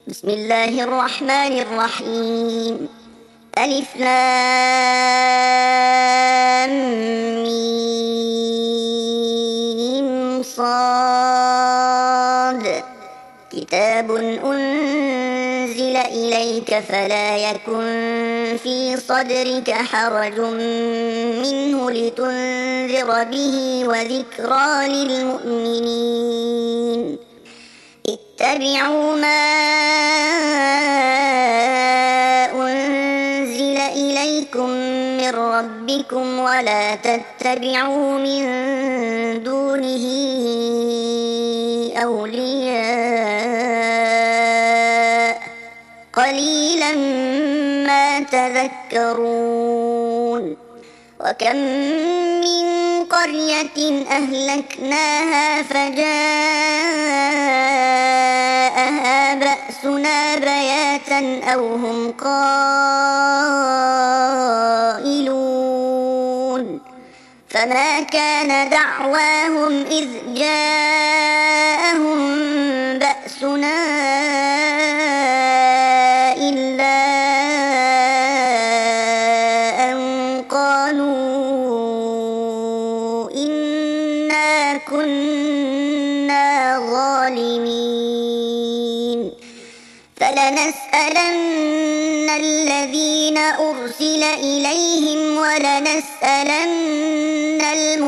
بسم الله الرحمن الرحيم. ألف لام ميم صاد. كتاب أنزل إليك فلا يكن في صدرك حرج منه لتنذر به وذكرى للمؤمنين. اتبعوا ما أنزل إليكم من ربكم ولا تتبعوا من دونه أولياء قليلا ما تذكرون. وكم من قرية أهلكناها فجاءها بأسنا بياتا أو هم قائلون. فما كان دعواهم إذ جاءهم بأسنا إلا أن قالوا إنا كنا ظالمين. فلنسألن الذين أرسل إليهم ولنسألن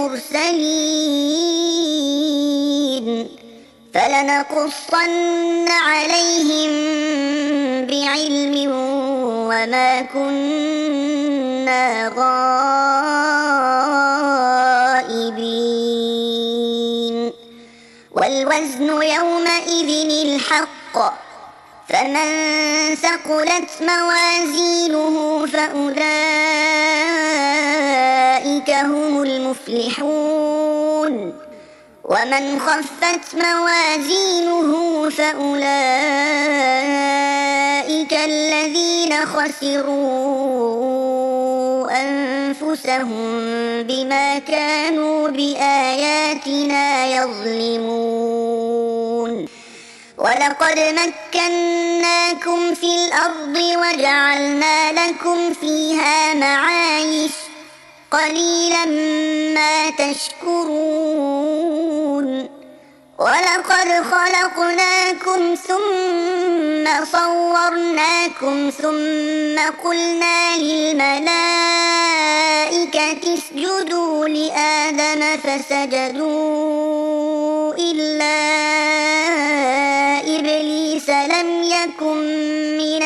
المرسلين. فلنقصن عليهم بعلم وما كنا غائبين. والوزن يومئذ الحق، فمن ثقلت موازينه فأولئك هم المفلحون. ومن خفت موازينه فأولئك الذين خسروا أنفسهم بما كانوا بآياتنا يظلمون. ولقد مكناكم في الأرض وجعلنا لكم فيها معايش قليلا ما تشكرون. ولقد خلقناكم ثم صورناكم ثم قلنا للملائكة اسجدوا لآدم فسجدوا إلا إبليس لم يكن من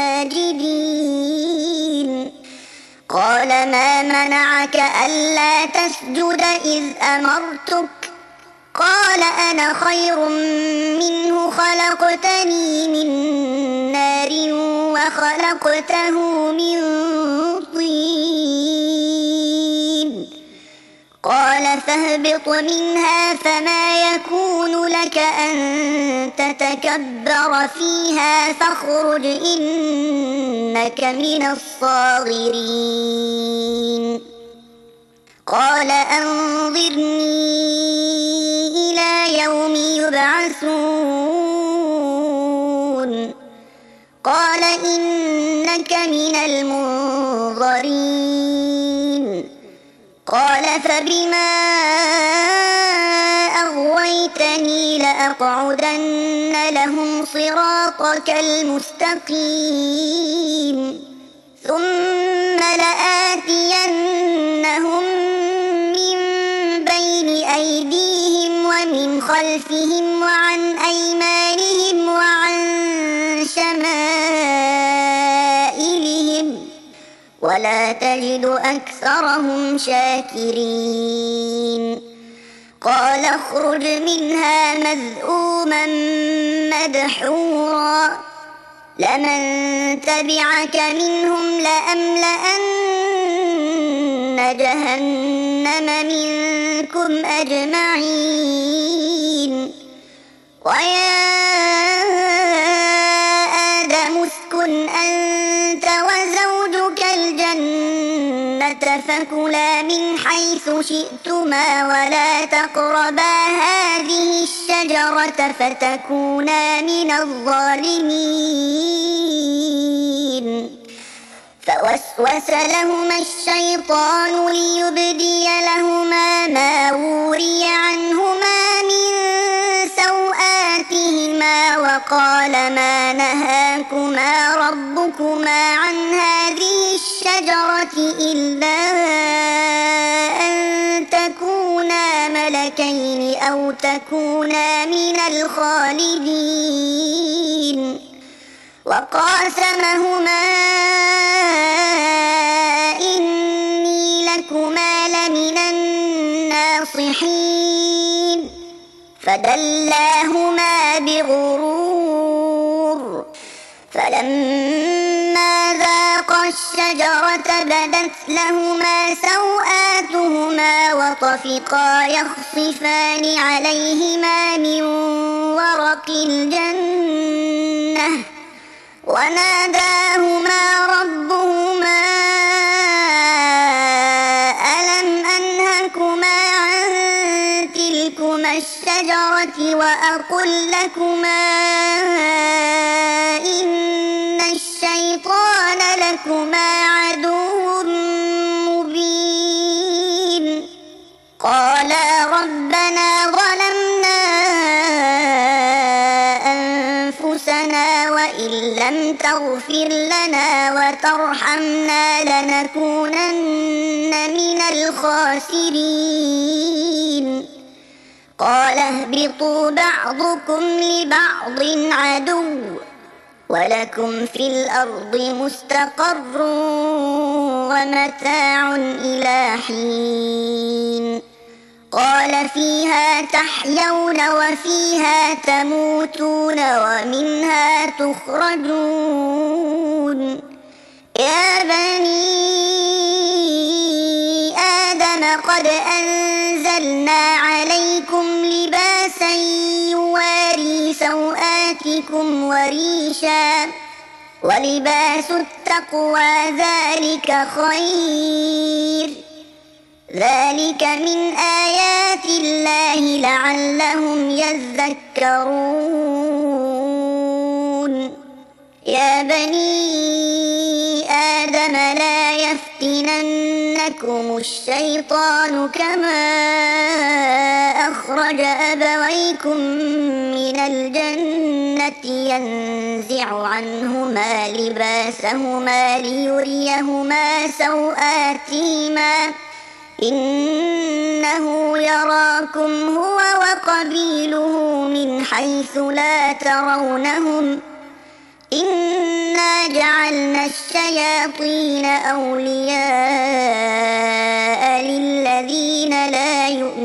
الساجدين. قال ما منعك ألا تسجد إذ أمرتك؟ قال أنا خير منه خلقتني من نار وخلقته من طين. قال فاهبط منها فما يكون لك أن تتكبر فيها فاخرج إنك من الصاغرين. قال أنظرني إلى يوم يبعثون. قال إنك من المنظرين. قال فبما أغويتني لأقعدن لهم صراطك المستقيم ثم لآتينهم من بين أيديهم ومن خلفهم وعن أيمانهم وعن شمائلهم ولا تجد أكثرهم شاكرين. قال اخرج منها مذءوما مدحورا لمن تبعك منهم لأملأن جهنم منكم أجمعين. ويا آدم اسكن أنت وزوجك الجنة فكلا من حيث شئتما ولا تقربا هذه الشجرة فتكونا من الظالمين. فوسوس لهما الشيطان ليبدي لهما ما وري عنهما من سوآتهما وقال ما نهاكما ربكما عن هذه الشجرة إلا أن تكونا ملكين أو تكونا من الخالدين وقاسمهما إني لكما لمن الناصحين فدلاهما بغرور فلما ذاقا الشجرة بدت لهما سوآتهما وطفقا يخصفان عليهما من ورق الجنة وناداهما ربهما ألم أنهكما عن تلكما الشجرة وأقل لكما إن الشيطان لكما عدو مبين قالا ربنا ظلمنا أنفسنا وإن لم تغفر لنا وترحمنا لنكونن من الخاسرين قال اهبطوا بعضكم لبعض عدو ولكم في الأرض مستقر ومتاع إلى حين قال فيها تحيون وفيها تموتون ومنها تخرجون يا بني آدم قد أنزلنا عليكم لباسا يواري سوآتكم وريشا ولباس التقوى ذلك خير ذلك من آيات الله لعلهم يذكرون يا بني آدم لا يفتننكم الشيطان كما أخرج أبويكم من الجنة ينزع عنهما لباسهما ليريهما سوآتهما إنه يراكم هو وقبيله من حيث لا ترونهم إنا جعلنا الشياطين أولياء للذين لا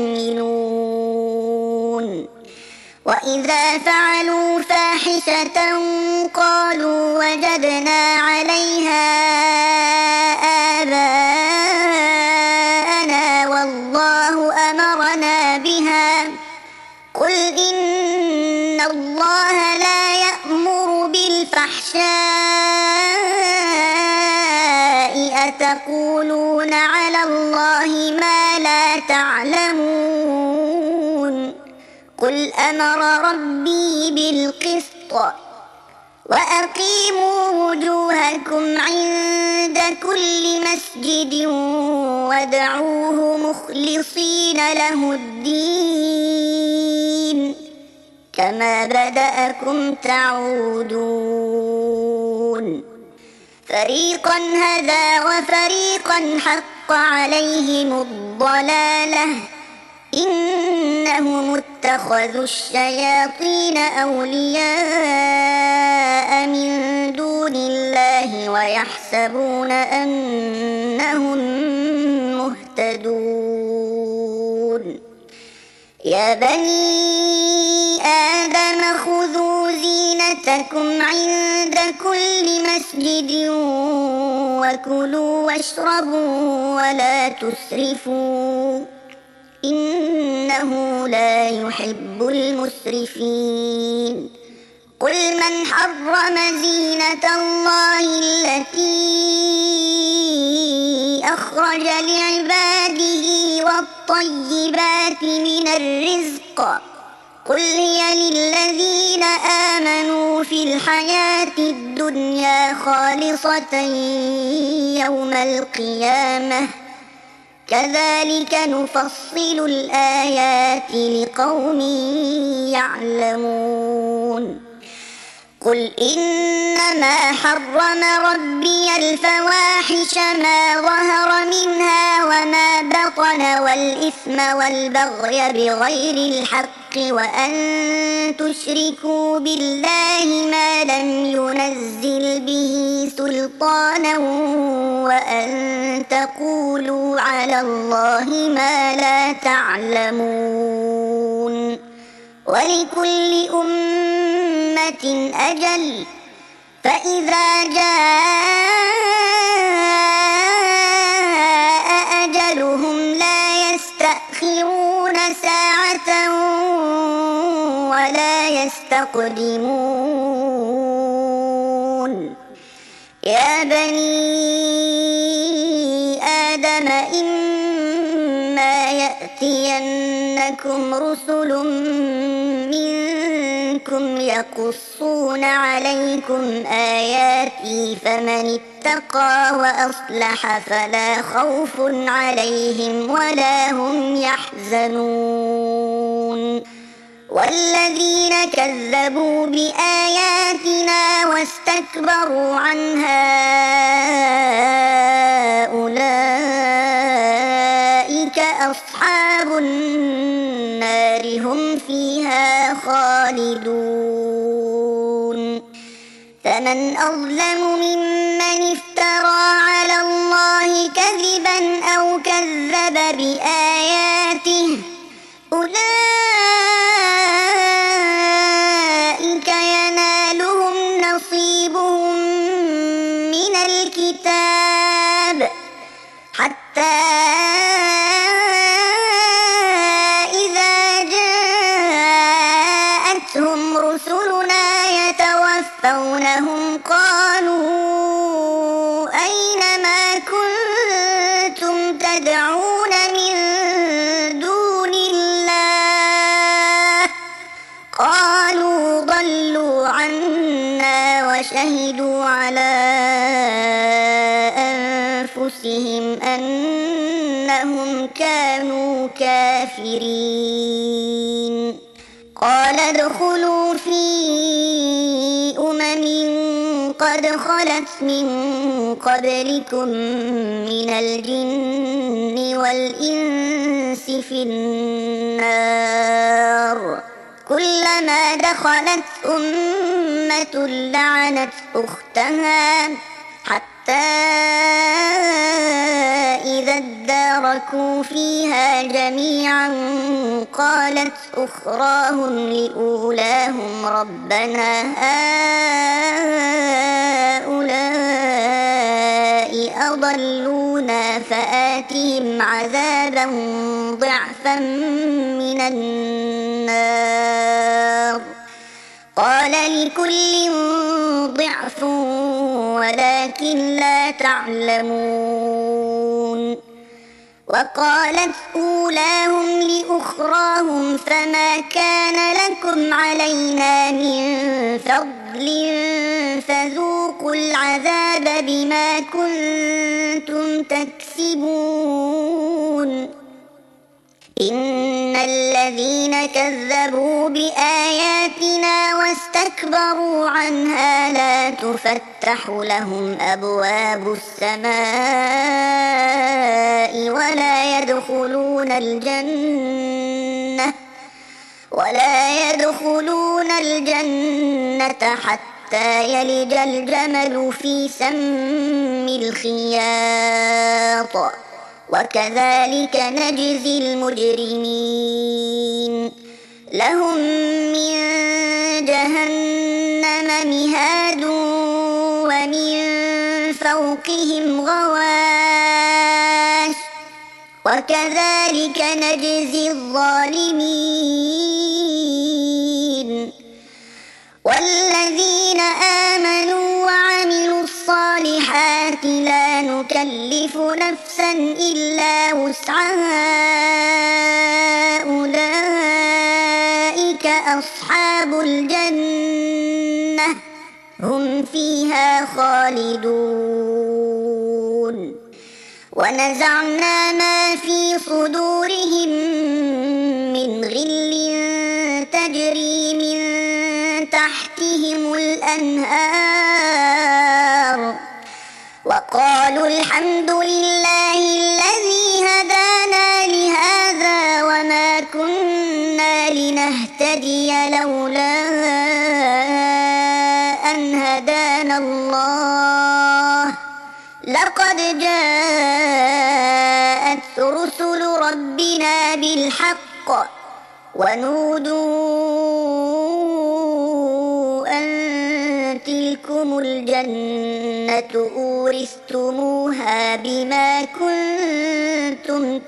يؤمنون وإذا فعلوا فاحشة قالوا وجدنا عليها آباءنا والله أمرنا بها قل إن الله لا يأمر بالفحشاء أتقولون على الله ما لا تعلمون قل أمر ربي بالقسط وأقيموا وجوهكم عند كل مسجد وادعوه مخلصين له الدين كما بدأكم تعودون فريقا هدى وفريقا حق عليهم الضلالة إنهم اتخذوا الشياطين أولياء من دون الله ويحسبون أنهم مهتدون يا بني آدم خذوا زينتكم عند كل مسجد وكلوا واشربوا ولا تسرفوا إنه لا يحب المسرفين قل من حرم زينة الله التي أخرج لعباده والطيبات من الرزق قل هي للذين آمنوا في الحياة الدنيا خالصة يوم القيامة كذلك نفصل الآيات لقوم يعلمون قل إنما حرم ربي الفواحش ما ظهر منها وما بطن والإثم والبغي بغير الحق وأن تشركوا بالله ما لم ينزل به سلطانا وأن تقولوا على الله ما لا تعلمون ولكل أمة أجل فإذا جاء أجلهم لا يستأخرون ساعة ولا يستقدمون يا بني آدم إما يأتينكم رسل منكم يقصون عليكم آياتي فمن اتقى وأصلح فلا خوف عليهم ولا هم يحزنون والذين كذبوا بآياتنا واستكبروا عنها أولئك أصحاب النار هم فيها خالدون فمن أظلم ممن افترى على الله كذبا أو كذب بآياته أولئك ينالهم نصيبهم من الكتاب حتى إذا جاءتهم رسلنا يتوفونهم قالوا أين ما كنتم تدعون من دون الله قالوا ضلوا عنا وشهدوا على أنفسهم أنهم كانوا كافرين قال ادخلوا في قد خلت من قبلكم من الجن والإنس في النار كلما دخلت أمة لعنت أختها حتى إذا اداركوا فيها جميعا قالت أخراهم لأولاهم ربنا هؤلاء أضلونا فآتهم عذابا ضعفا من النار قال لكل ضعف ولكن لا تعلمون وقالت أولاهم لأخراهم فما كان لكم علينا من فضل فذوقوا العذاب بما كنتم تكسبون إن الذين كذبوا بآياتنا واستكبروا عنها لا تفتح لهم أبواب السماء ولا يدخلون الجنة حتى يلج الجمل في سم الخياط وكذلك نجزي المجرمين لهم من جهنم مهاد ومن فوقهم غواش وكذلك نجزي الظالمين والذين آمنوا وعملوا الصالحات لا نكلف نفسا إلا وسعها أولئك أصحاب الجنة هم فيها خالدون ونزعنا ما في صدورهم من غل تجري من تحتهم الأنهار وقالوا الحمد لله الذي هدانا لهذا وما كنا لنهتدي لولا أن هدانا الله لقد جاءت رسل ربنا بالحق ونودوا أن تلكم الجنة أورثتموها بما كنتم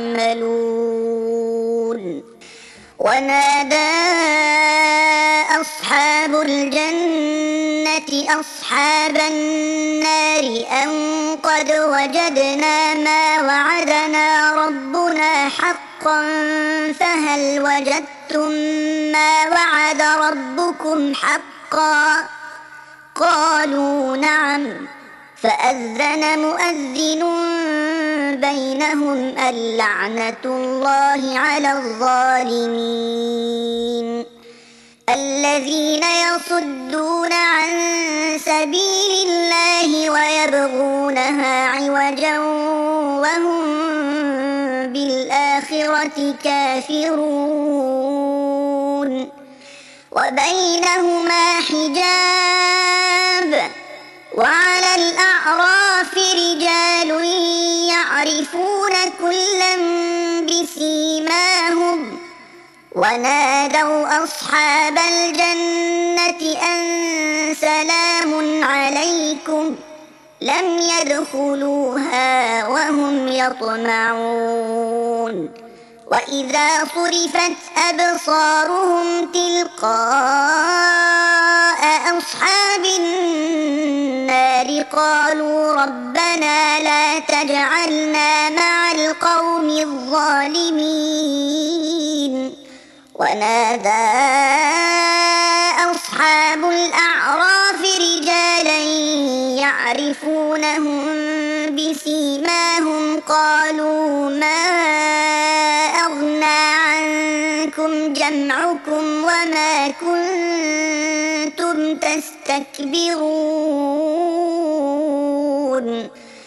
تعملون ونادى أصحاب الجنة أصحاب النار أن قد وجدنا ما وعدنا ربنا حقا فهل وجدتم ما وعد ربكم حقا قالوا نعم فأذن مؤذن بينهم اللعنة الله على الظالمين الذين يصدون عن سبيل الله ويبغونها عوجا وهم بالآخرة كافرون وبينهما حجاب وعلى الأعراف رجال يعرفون كلا بسيماهم ونادوا أصحاب الجنة أن سلام عليكم لم يدخلوها وهم يطمعون وإذا صرفت أبصارهم تلقاء أصحاب النار قالوا ربنا لا تجعلنا مع القوم الظالمين ونادى أصحاب الأعراف رجالا يعرفونهم بسيماهم قالوا ما أغنى عنكم جمعكم وما كنتم تستكبرون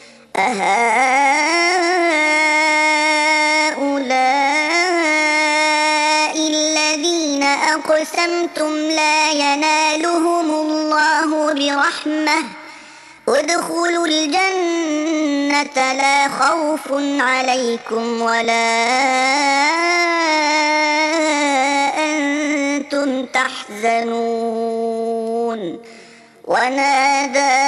أهؤلاء الذين أقسمتم لا ينالهم الله برحمة ادخلوا الجنة لا خوف عليكم ولا أنتم تحزنون ونادى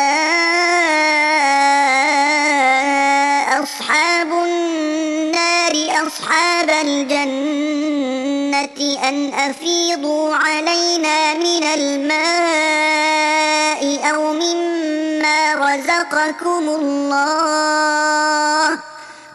أصحاب النار أصحاب الجنة أن أفيضوا علينا من الماء أو مما رزقكم الله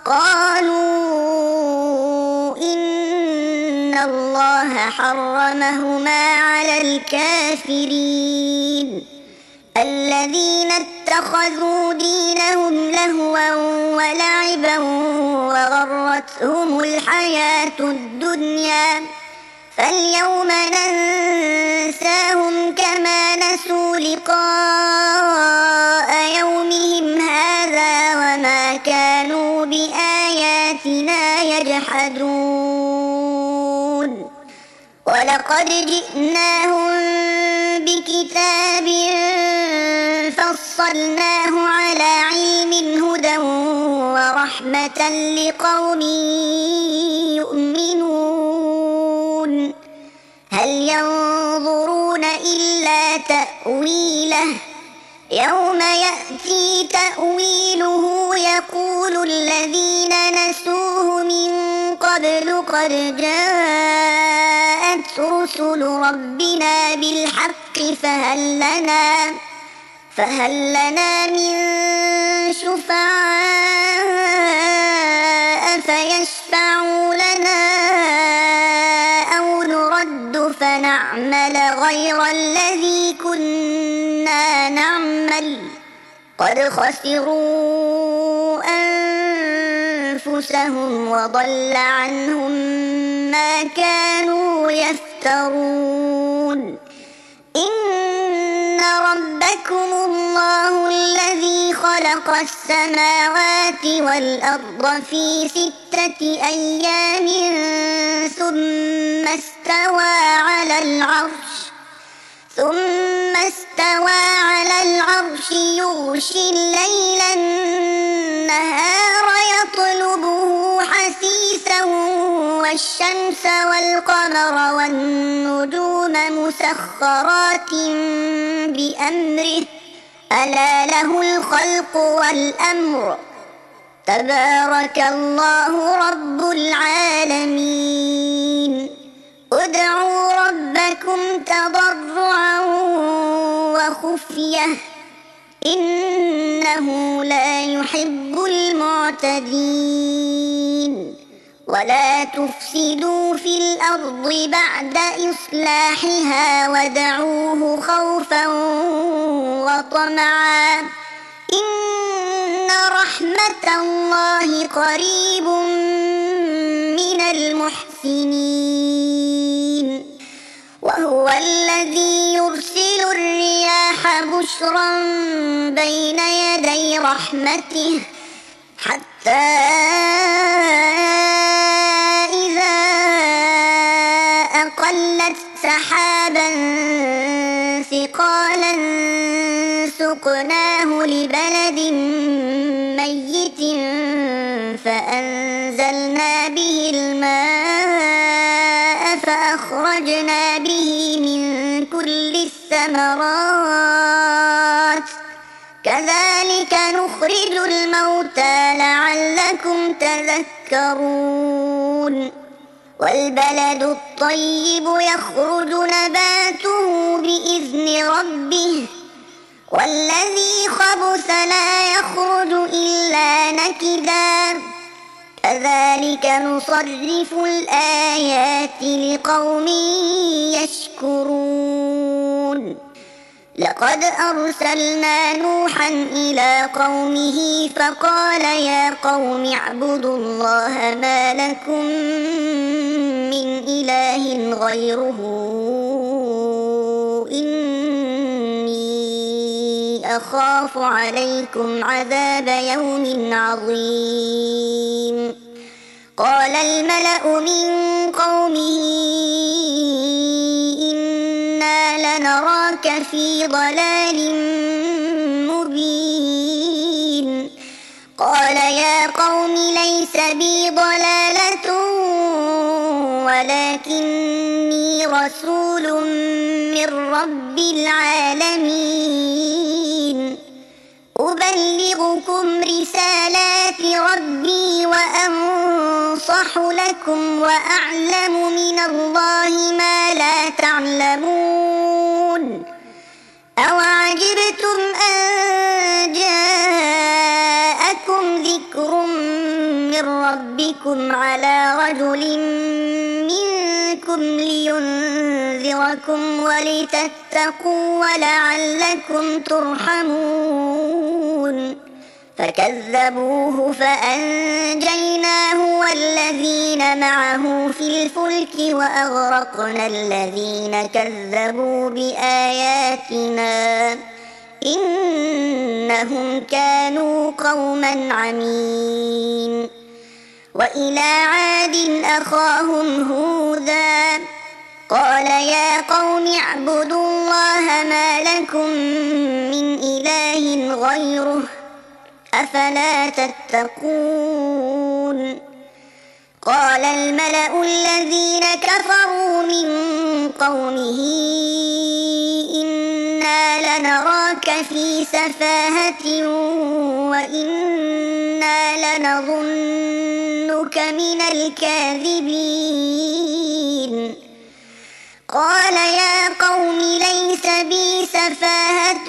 قالوا إن الله حرمهما على الكافرين الذين اتخذوا دينهم لهوا ولعبا وغرتهم الحياة الدنيا فاليوم ننساهم كما نسوا لقاء يومهم هذا وما كانوا بآياتنا يجحدون ولقد جئناهم بكتاب فصلناه على علم هدى ورحمة لقوم يؤمنون هل ينظرون إلا تأويله يوم يأتي تأويله يقول الذين نسوه من قبل قد جاءت رسل ربنا بالحق فهل لنا من شفعاء فيشفعوا لنا أو نرد فنعمل نعمل غير الذي كنا نعمل قد خسروا أنفسهم وضل عنهم ما كانوا يفترون إن ربكم الله الذي خلق السماوات والأرض في 6 أيام ثم استوى على العرش يغشي الليل النهار يطلبه حثيثا والشمس والقمر والنجوم مسخرات بأمره ألا له الخلق والأمر تبارك الله رب العالمين ادعوا ربكم تضرعا وخفية إنه لا يحب المعتدين ولا تفسدوا في الأرض بعد إصلاحها وادعوه خوفا وطمعا إن رحمة الله قريب من المحسنين وهو الذي يرسل الرياح بشرا بين يدي رحمته حتى إذا أقلت سحابا ثقالا سقناه لبلد ميت فأنزلنا به الماء فأخرجنا به من كل الثمرات كذلك نخرج الموتى لعلكم تذكرون والبلد الطيب يخرج نباته بإذن ربه والذي خبث لا يخرج إلا نكدا كذلك نصرف الآيات لقوم يشكرون لقد أرسلنا نوحا إلى قومه فقال يا قوم اعبدوا الله ما لكم من إله غيره إني أخاف عليكم عذاب يوم عظيم قال الملأ من قومه إنا لنراك في ضلال مبين قال يا قوم ليس بي ضلالة ولكني رسول من رب العالمين أبلغكم رسالات ربي وأنصح لكم وأعلم من الله ما لا تعلمون أوعجبتم أن جاءكم ذكر من ربكم على رجل منكم لينذركم ولتتقوا ولعلكم ترحمون فكذبوه فأنجيناه والذين معه في الفلك وأغرقنا الذين كذبوا بآياتنا إنهم كانوا قوما عمين وإلى عاد أخاهم هودا قال يا قوم اعبدوا الله ما لكم من إله غيره أفلا تتقون قال الملأ الذين كفروا من قومه إنا لنراك في سفاهة وإنا لنظنك من الكاذبين قال يا قوم ليس بي سفاهة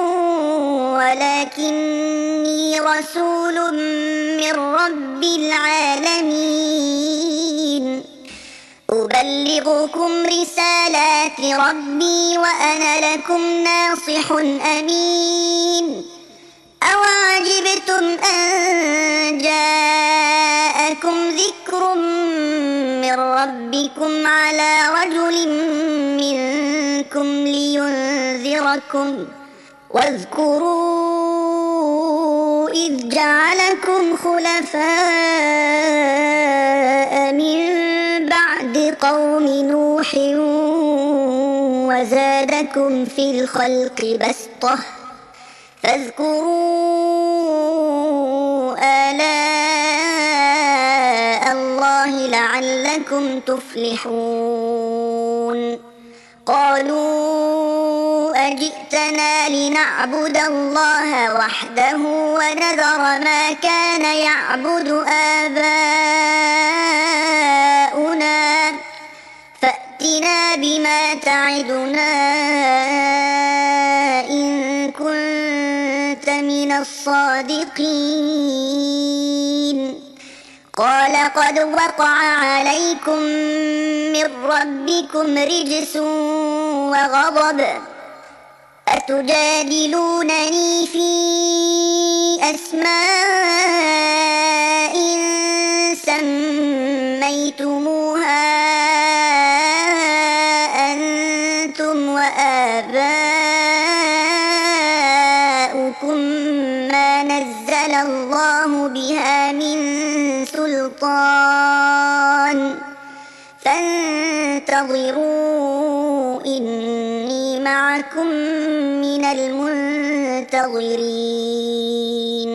ولكني رسول من رب العالمين أبلغكم رسالات ربي وأنا لكم ناصح أمين أوعجبتم أن جاءكم ذكر من ربكم على رجل منكم لينذركم واذكروا إذ جعلكم خلفاء من بعد قوم نوح وزادكم في الخلق بسطة فاذكروا آلاء الله لعلكم تفلحون قالوا أجئتنا لنعبد الله وحده ونذر ما كان يعبد آباؤنا فأتنا بما تعدنا إن كنت من الصادقين قال قد وقع عليكم من ربكم رجس وغضب أتجادلونني في أسماء سميتموها أنتم وآباؤكم ما نزل الله بها من سلطان فانتظروا إني معكم من المنتظرين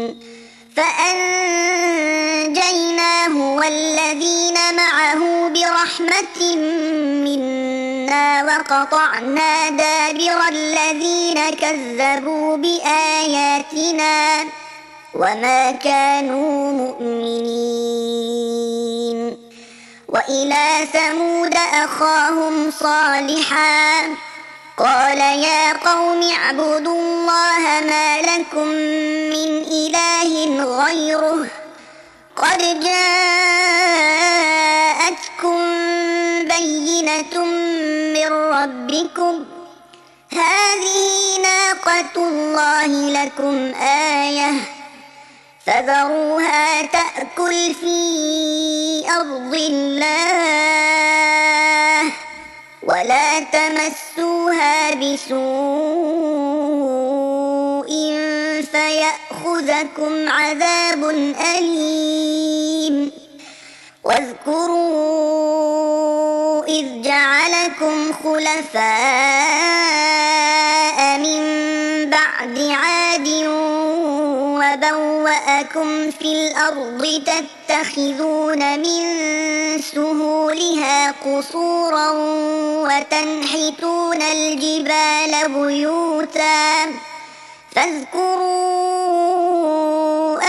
فأنجيناه والذين معه برحمة منا وقطعنا دابر الذين كذبوا بآياتنا وما كانوا مؤمنين وإلى ثمود أخاهم صالحا قال يا قوم اعبدوا الله ما لكم من إله غيره قد جاءتكم بينة من ربكم هذه ناقة الله لكم آية فذروها تأكل في أرض الله ولا تمسوها بسوء فيأخذكم عذاب أليم واذكروا إذ جعلكم خلفاء من بعد عاد وبوأكم في الأرض تتخذون من سهولها قصورا وتنحتون الجبال بيوتا فاذكروا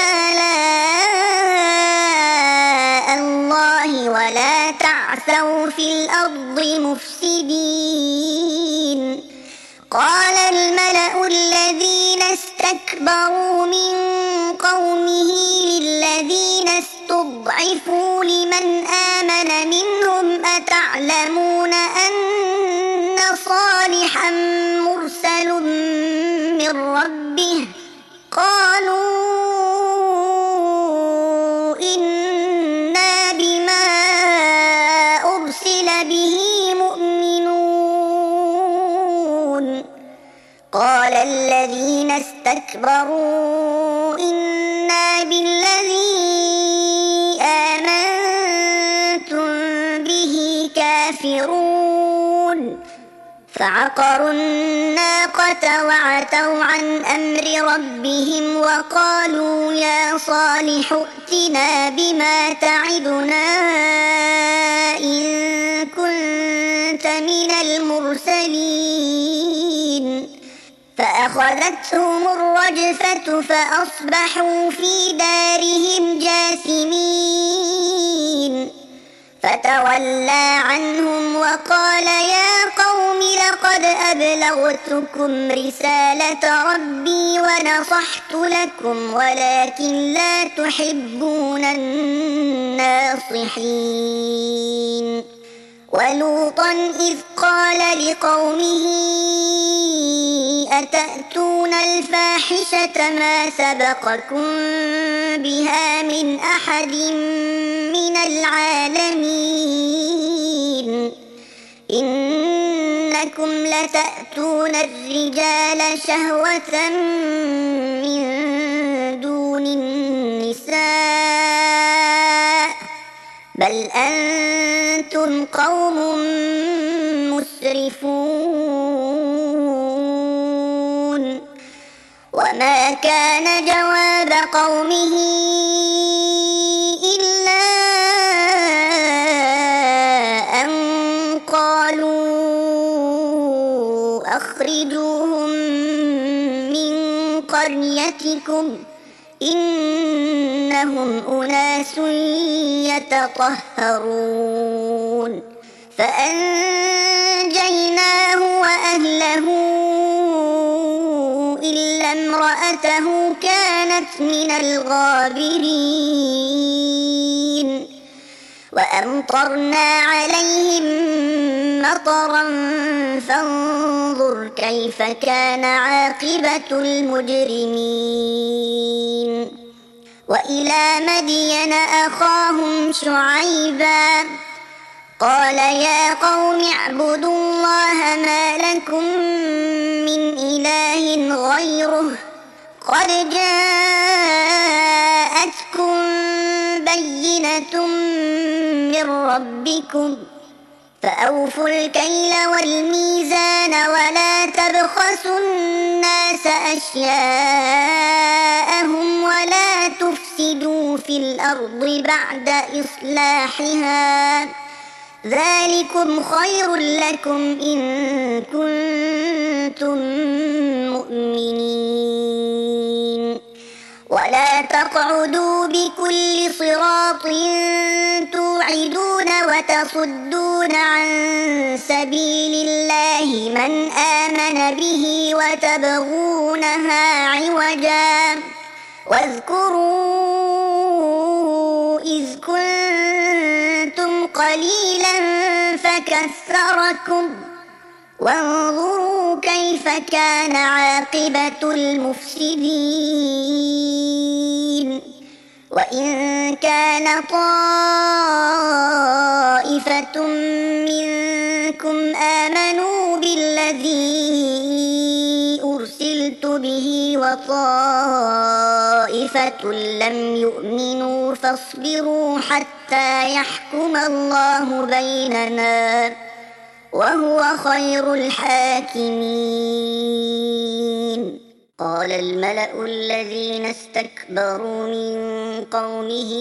آلاء الله ولا تعثوا في الأرض مفسدين قال الملأ الذين استكبروا من قومه للذين استضعفوا لمن آمن منهم أتعلمون أن صالحا مرسل من ربه قالوا إنا بما أرسل به مؤمنون قال الذين استكبروا إنا بالذي آمنتم به كافرون فعقروا الناقة وعتوا عن أمر ربهم وقالوا يا صالح ائتنا بما تعدنا إن كنت من المرسلين فأخذتهم الرجفة فأصبحوا في دارهم جاثمين فتولى عنهم وقال يا قوم لقد أبلغتكم رسالة ربي ونصحت لكم ولكن لا تحبون الناصحين ولوطا إذ قال لقومه أتأتون الفاحشة ما سبقكم بها من أحد من العالمين إنكم لتأتون الرجال شهوة من دون النساء بل أنتم قوم مسرفون وما كان جواب قومه إلا أن قالوا أخرجوهم من قريتكم إنهم أناس يتطهرون فأنجيناه وأهله إلا امرأته كانت من الغابرين وأمطرنا عليهم مطرا فانظر كيف كان عاقبة المجرمين وإلى مدين أخاهم شعيبا قال يا قوم اعبدوا الله ما لكم من إله غيره قد جاءتكم بينة من ربكم فأوفوا الكيل والميزان ولا تبخسوا الناس أشياءهم ولا تفسدوا في الأرض بعد إصلاحها ذلكم خير لكم إن كنتم مؤمنين ولا تقعدوا بكل صراط توعدون وتصدون عن سبيل الله من آمن به وتبغونها عوجا واذكروا إذ كنتم قليلا فكثركم وانظروا كيف كان عاقبة المفسدين وإن كان طائفة منكم آمنوا بالذي أرسلت به وطائفة لم يؤمنوا فاصبروا حتى يحكم الله بيننا وهو خير الحاكمين قال الملأ الذين استكبروا من قومه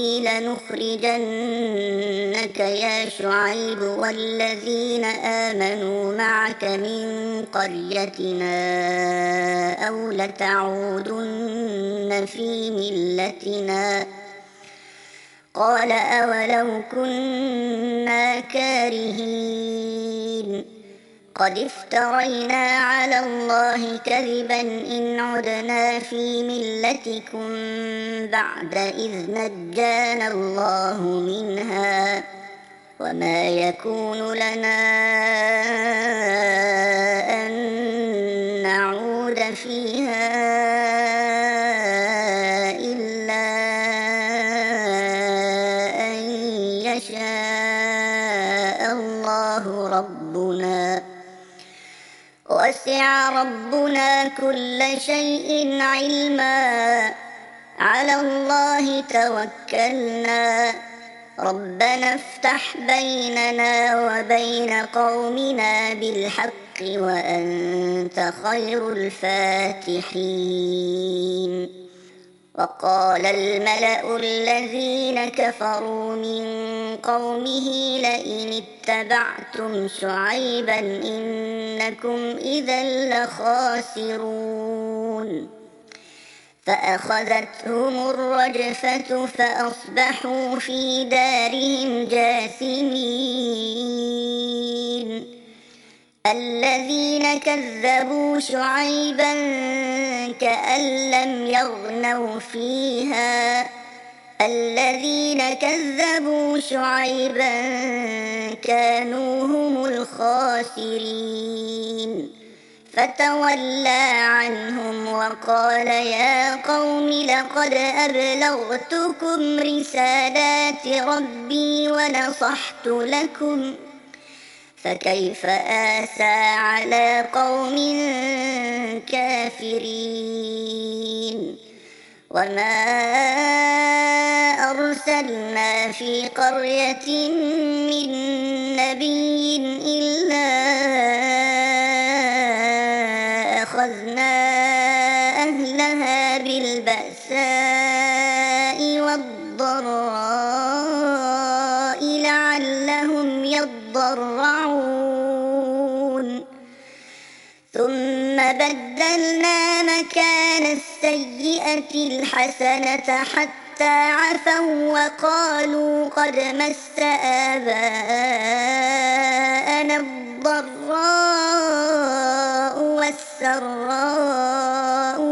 لنخرجنك يا شعيب والذين آمنوا معك من قريتنا أو لتعودن في ملتنا قال أولو كنا كارهين قد افترينا على الله كذبا إن عدنا في ملتكم بعد إذ نجانا الله منها وما يكون لنا أن نعود فيها إلا أن يشاء الله ربنا وسع ربنا كل شيء علما على الله توكلنا ربنا افتح بيننا وبين قومنا بالحق وأنت خير الفاتحين وقال الملأ الذين كفروا من قومه لئن اتبعتم شعيبا إنكم إذا لخاسرون فأخذتهم الرجفة فأصبحوا في دارهم جاثمين الذين كذبوا شعيبا كأن لم يغنوا فيها الذين كذبوا شعيبا كانوا هم الخاسرين فتولى عنهم وقال يا قوم لقد أبلغتكم رسالات ربي ونصحت لكم فكيف آسى على قوم كافرين وما أرسلنا في قرية من نبي إلا أخذنا أهلها بالبأساء والضراء لعلهم يضرعون ثم بدلنا مكان السيئة الحسنة حتى عفوا وقالوا قد مس آباءنا الضراء والسراء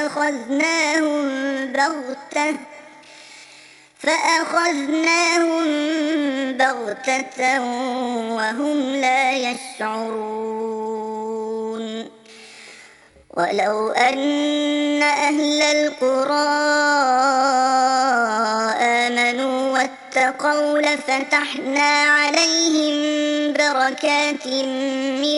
فأخذناهم بغتة وهم لا يشعرون ولو أن أهل القرى آمنوا واتقوا لفتحنا عليهم بركات من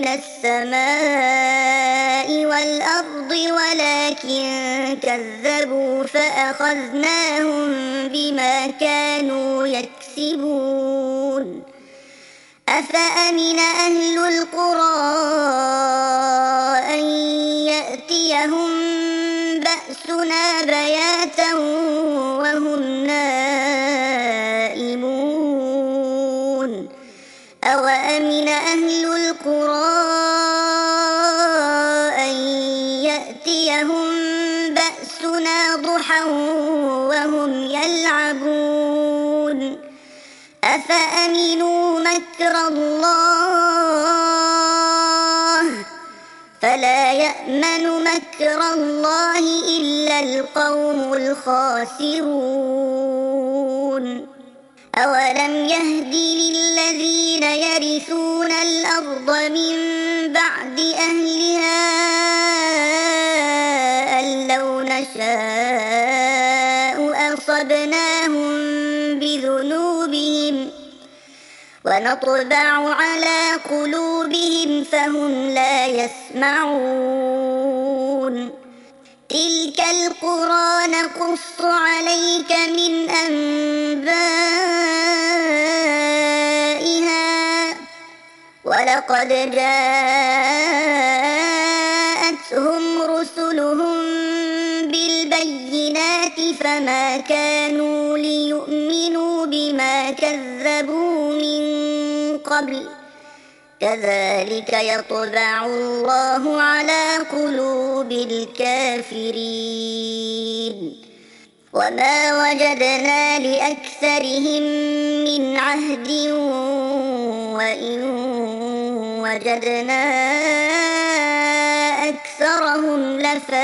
السماء والأرض ولكن كذبوا فأخذناهم بما كانوا يكسبون أفأمن أهل القرى أن يأتيهم بأسنا بياتا وهم نائمون أوأمن أهل القرى أن يأتيهم بأسنا ضحى وهم يلعبون أفأمنوا مكر الله فلا يأمن مكر الله إلا القوم الخاسرون أولم يهد للذين يرثون الأرض من بعد أهلها أن لو نشاء أصبناهم بذنوبهم ونطبع على قلوبهم فهم لا يسمعون تلك القرى نقص عليك من أنبائها ولقد جاءتهم رسلهم بالبينات فما كانوا ليؤمنوا بما كذبوا من قبل كذلك يطبع الله على قلوب الكافرين وما وجدنا لأكثرهم من عهد وإن وجدنا أكثرهم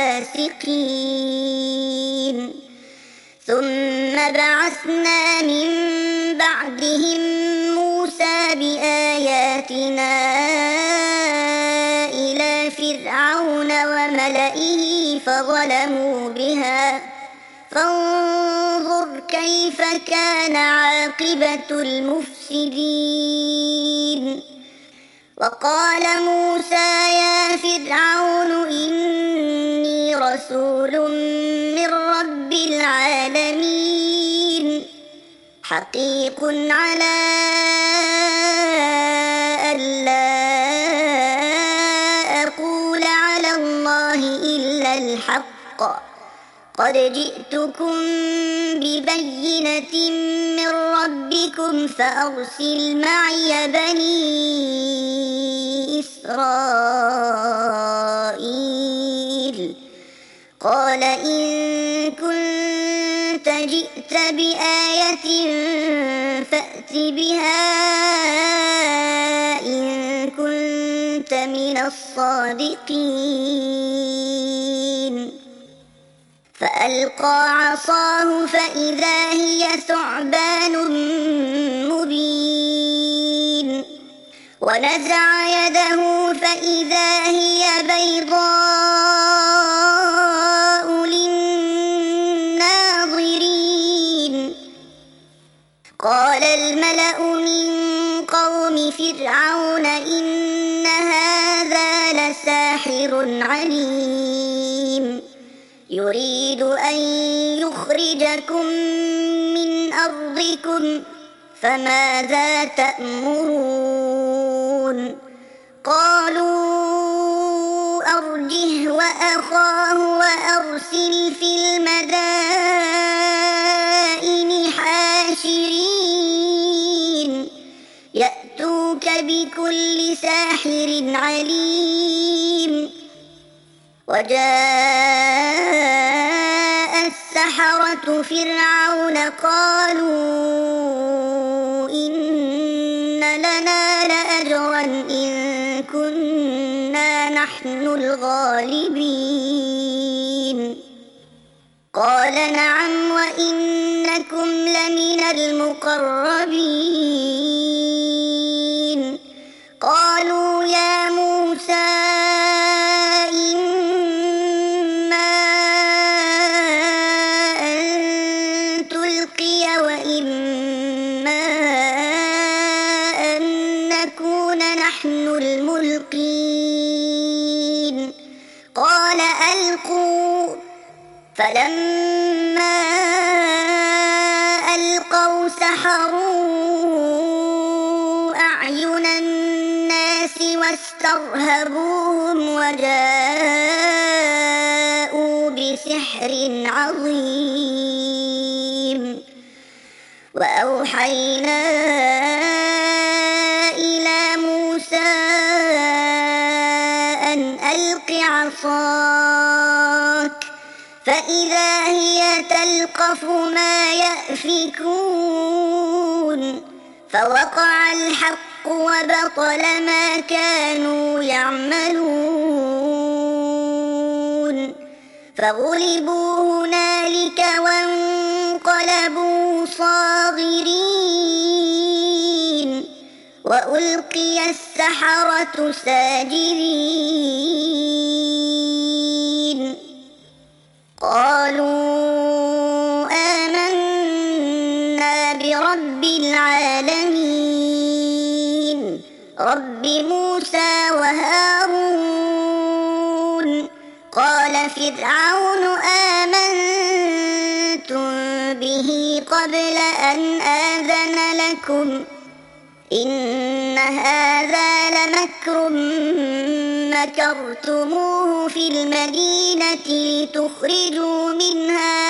لفاسقين ثم بعثنا من بعدهم موسى بآياتنا إلى فرعون وملئه فظلموا بها فانظر كيف كان عاقبة المفسدين وقال موسى يا فرعون إني رسول من رب العالمين حقيق على ألا أقول على الله إلا الحق قد جئتكم ببينة من ربكم فأرسل معي بني إسرائيل قال إن كنت جئت بآية فأت بها إن كنت من الصادقين فألقى عصاه فإذا هي ثعبان مبين ونزع يده فإذا هي بيضاء للناظرين قال الملأ من قوم فرعون إن هذا لساحر عليم يريد أن يخرجكم من أرضكم فماذا تأمرون قالوا أرجه وأخاه وأرسل في المدائن حاشرين يأتوك بكل ساحر عليم وجاء السحرة فرعون قالوا إن لنا لأجرا إن كنا نحن الغالبين قال نعم وإنكم لمن المقربين قالوا يا موسى قال ألقوا فلما ألقوا سحروا أعين الناس واسترهبوهم وجاءوا بسحر عظيم وأوحينا إلى موسى أن ألق عصاك فإذا هي تلقف ما يأفكون فوقع الحق وبطل ما كانوا يعملون فغلبوا هنالك وانقلبوا صاغرين وألقي السحرة ساجدين قالوا آمنا برب العالمين رب موسى وهارون قال فرعون آمنتم به قبل أن آذن لكم إن هذا لمكر مكرتموه في المدينة لتخرجوا منها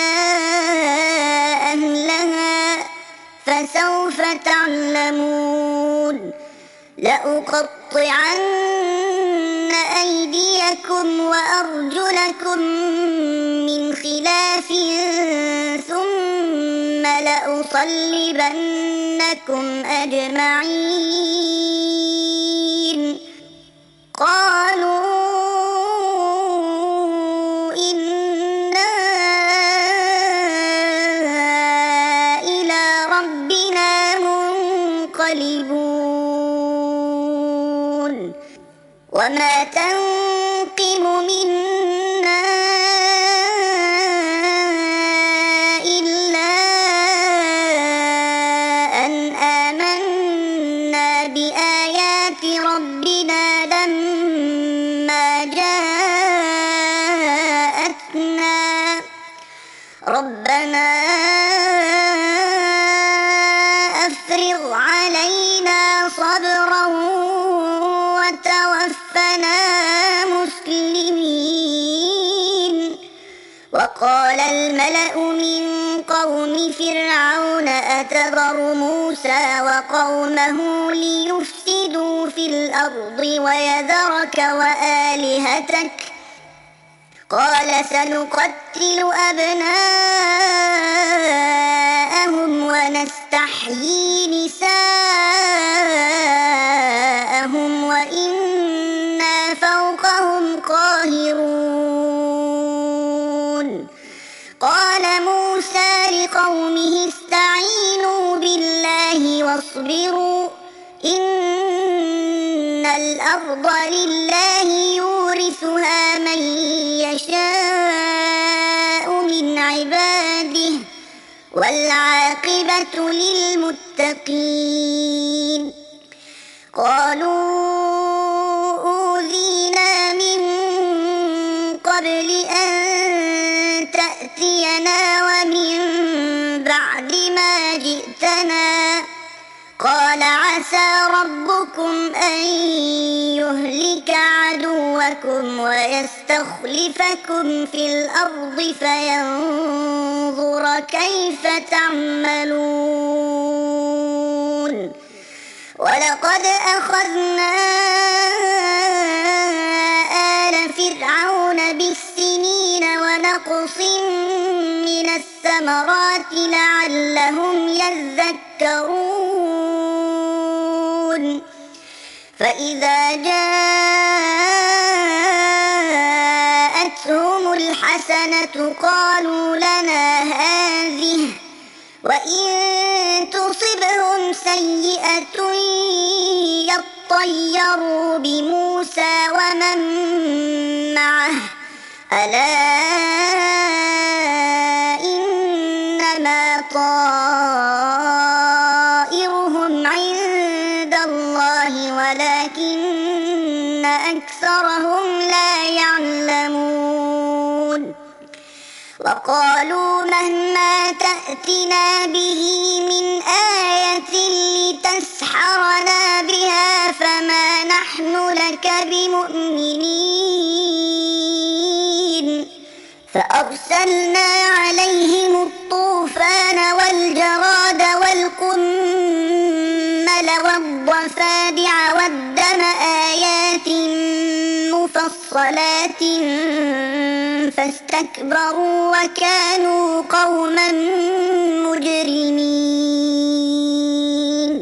أهلها فسوف تعلمون لأقطعن أيديكم وأرجلكم من خلاف ثم لأصلبنكم أجمعين قالوا إنا إلى ربنا منقلبون وما تنقم منا إلا أن آمنا بآيات ربنا لما جاءتنا ربنا أفرغ علينا صبرا وتوفنا مسلمين وقال الملأ من قوم فرعون أتذر موسى وقومه ليفسدوا في الأرض ويذرك وآلهتك قال سنقتل أبناءهم ونستحيي نساءهم وإنا فوقهم قاهرون فاصبروا إن الأرض لله يورثها من يشاء من عباده والعاقبة للمتقين. قالوا أوذينا من قبل أن تأتينا ومن بعد ما جئتنا قال عسى ربكم أن يهلك عدوكم ويستخلفكم في الأرض فينظر كيف تعملون. ولقد أخذنا آل فرعون بالسنين ونقص من الثمرات لعلهم يذكرون. فإذا جاءتهم الحسنة قالوا لنا هذه وإن تصبهم سيئة يطيروا بموسى ومن معه ألا إنما طائرهم عند الله ولكن أكثرهم لا يعلمون. وقالوا مهما تأتنا به من آية لتسحرنا بها فما نحن لك بمؤمنين. فأرسلنا عليهم الطوفان والجراد والقمل والضفادع والدم آيات مفصلات فاستكبروا وكانوا قوما مجرمين.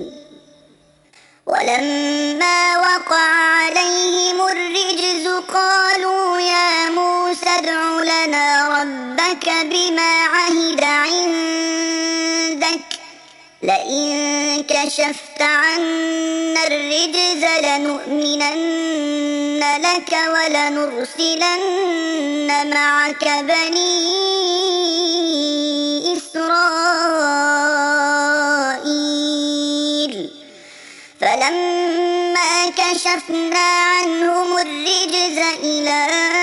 ولما وقع عليهم الرجز قالوا يا موسى ادع لنا ربك بما عهد عندك لئن كشفت عنا الرجز لنؤمنن لك ولنرسلن معك بني إسرائيل. فلما كشفنا عنهم الرجز إلى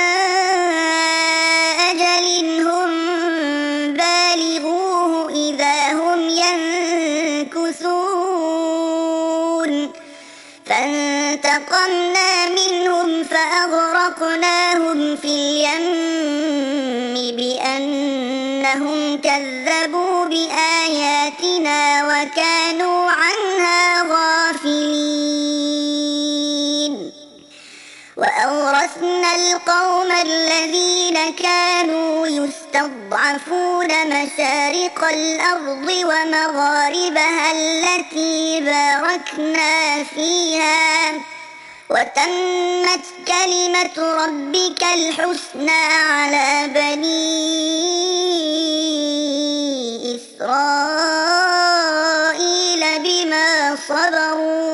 أجل هم بالغوه إذا هم ينكثون فانتقمنا منهم فأغرقناهم في اليم بأنهم كذبوا بآياتنا وكانوا عنها غافلين. وأورثنا القوم الذين كانوا يستضعفون مشارق الأرض ومغاربها التي باركنا فيها وتمت كلمة ربك الحسنى على بني إسرائيل بما صبروا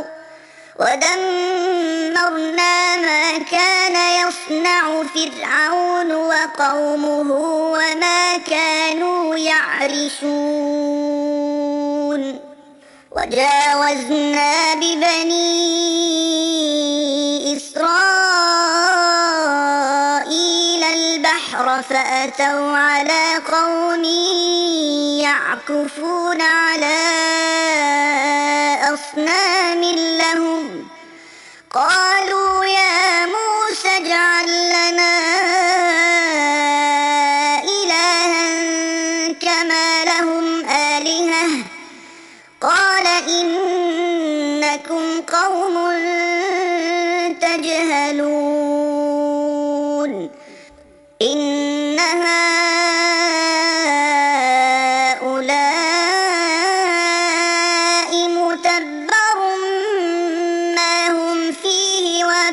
ودمرنا ما كان يصنع فرعون وقومه وما كانوا يعرشون. وجاوزنا ببني إسرائيل البحر فأتوا على قوم يعكفون على أصنام لهم قالوا يا موسى اجعل لنا إلها كما لهم آلهة قال إنكم قوم تجهلون. إن هؤلاء متبر ما هم فيه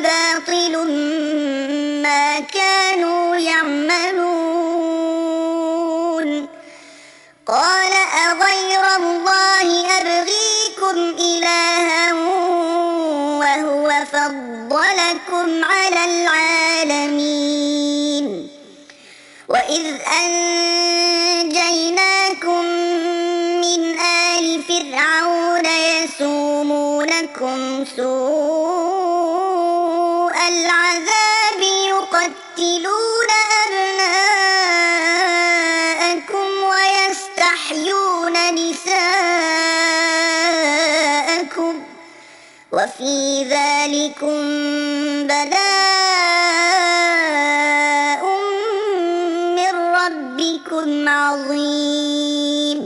سوء العذاب يقتلون أبناءكم ويستحيون نساءكم وفي ذلكم بلاء من ربكم عظيم.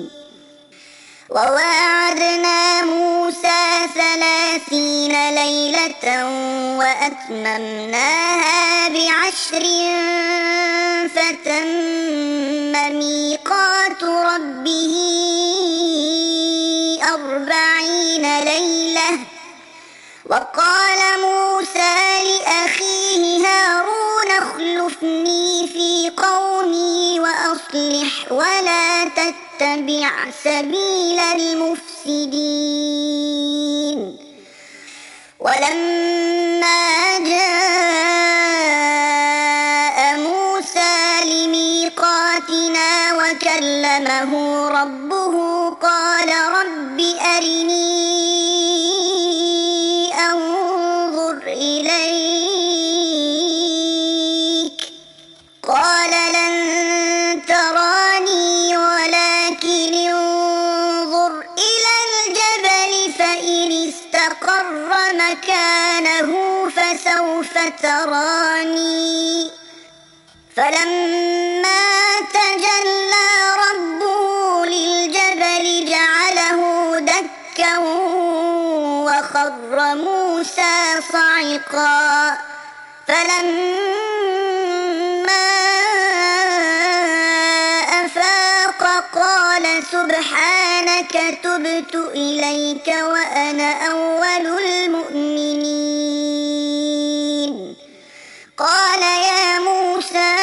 وواعدنا موسى 30 ليلة وأتممناها ب10 فتم ميقات ربه 40 ليلة. وقال موسى لأخيه هارون اخلفني في قومي وأصلح ولا تتبع سبيل المفسدين. ولما جاء موسى لميقاتنا وكلمه ربه قال رب أرني أنظر إليك قال لن تراني ولكن انظر إلى الجبل فإن استقر مكانه فسوف تراني. فلما تجلى ربه للجبل جعله دكا وخر موسى صعقا. فلما أفاق قال سبحانك تبت إليك وأنا أول المؤمنين. قال يا موسى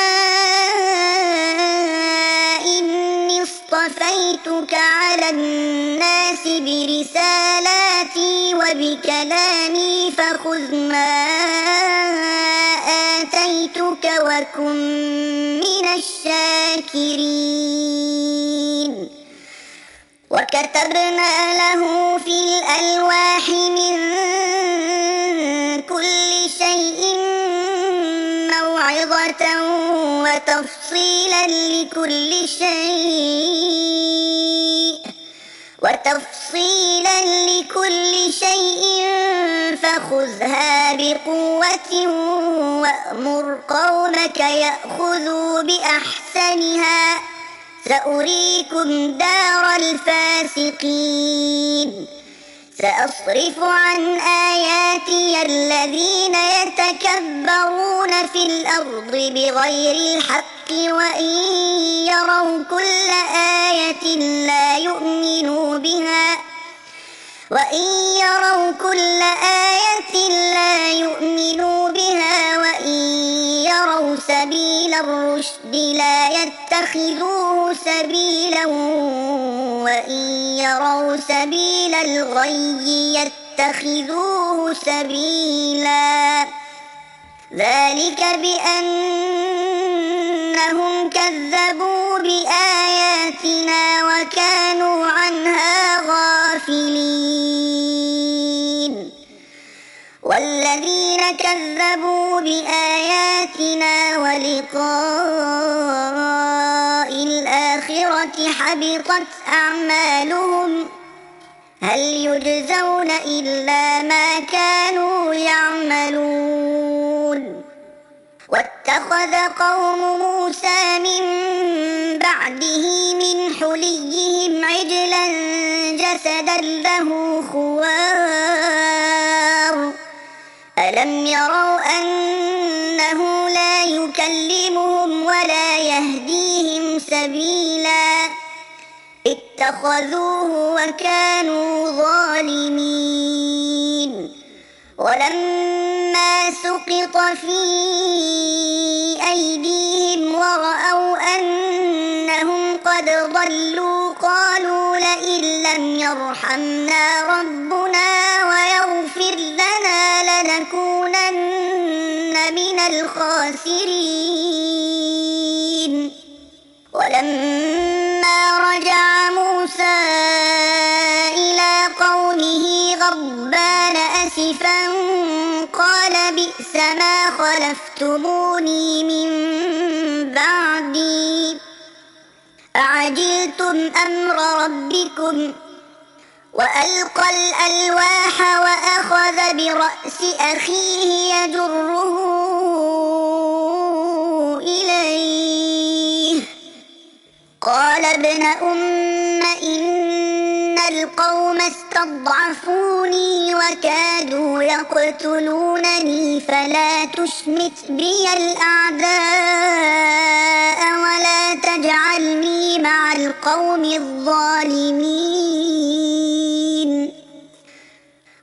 إني اصطفيتك على الناس برسالاتي وبكلامي فخذ ما آتيتك وكن من الشاكرين. وكتبنا له في الألواح من كل شيء موعظة وتفصيلا لكل شيء فخذها بقوة وأمر قومك يأخذوا بأحسنها سأريكم دار الفاسقين. سأصرف عن آياتي الذين يتكبرون في الأرض بغير الحق وإن يروا كل آية لا يؤمنوا بها وإن يروا سبيل الرشد لا يتخذوه سبيلا وإن يروا سبيل الغي يتخذوه سبيلا. ذلك بأنهم كذبوا بآياتنا وكانوا عنها غافلين. والذين كذبوا بآياتنا ولقاء الآخرة حبطت أعمالهم هل يجزون إلا ما كانوا يعملون. واتخذ قوم موسى من بعده من حليهم عجلا جسدا له خوار ألم يروا أنه لا يكلمهم ولا يهديهم سبيلا اتخذوه وكانوا ظالمين. ولما سقط في أيديهم ورأوا أنهم قد ضلوا قالوا لئن لم يرحمنا ربنا ويغفر لنا لنكونن من الخاسرين. ولما رجع موسى إلى قومه غضبان أسفا خلفتموني من بعدي أعجلتم أمر ربكم وألقى الألواح وأخذ برأس أخيه يجره إليه قال ابن أم إن القوم استضعفوني وكادوا يقتلونني فلا تشمت بي الأعداء ولا تجعلني مع القوم الظالمين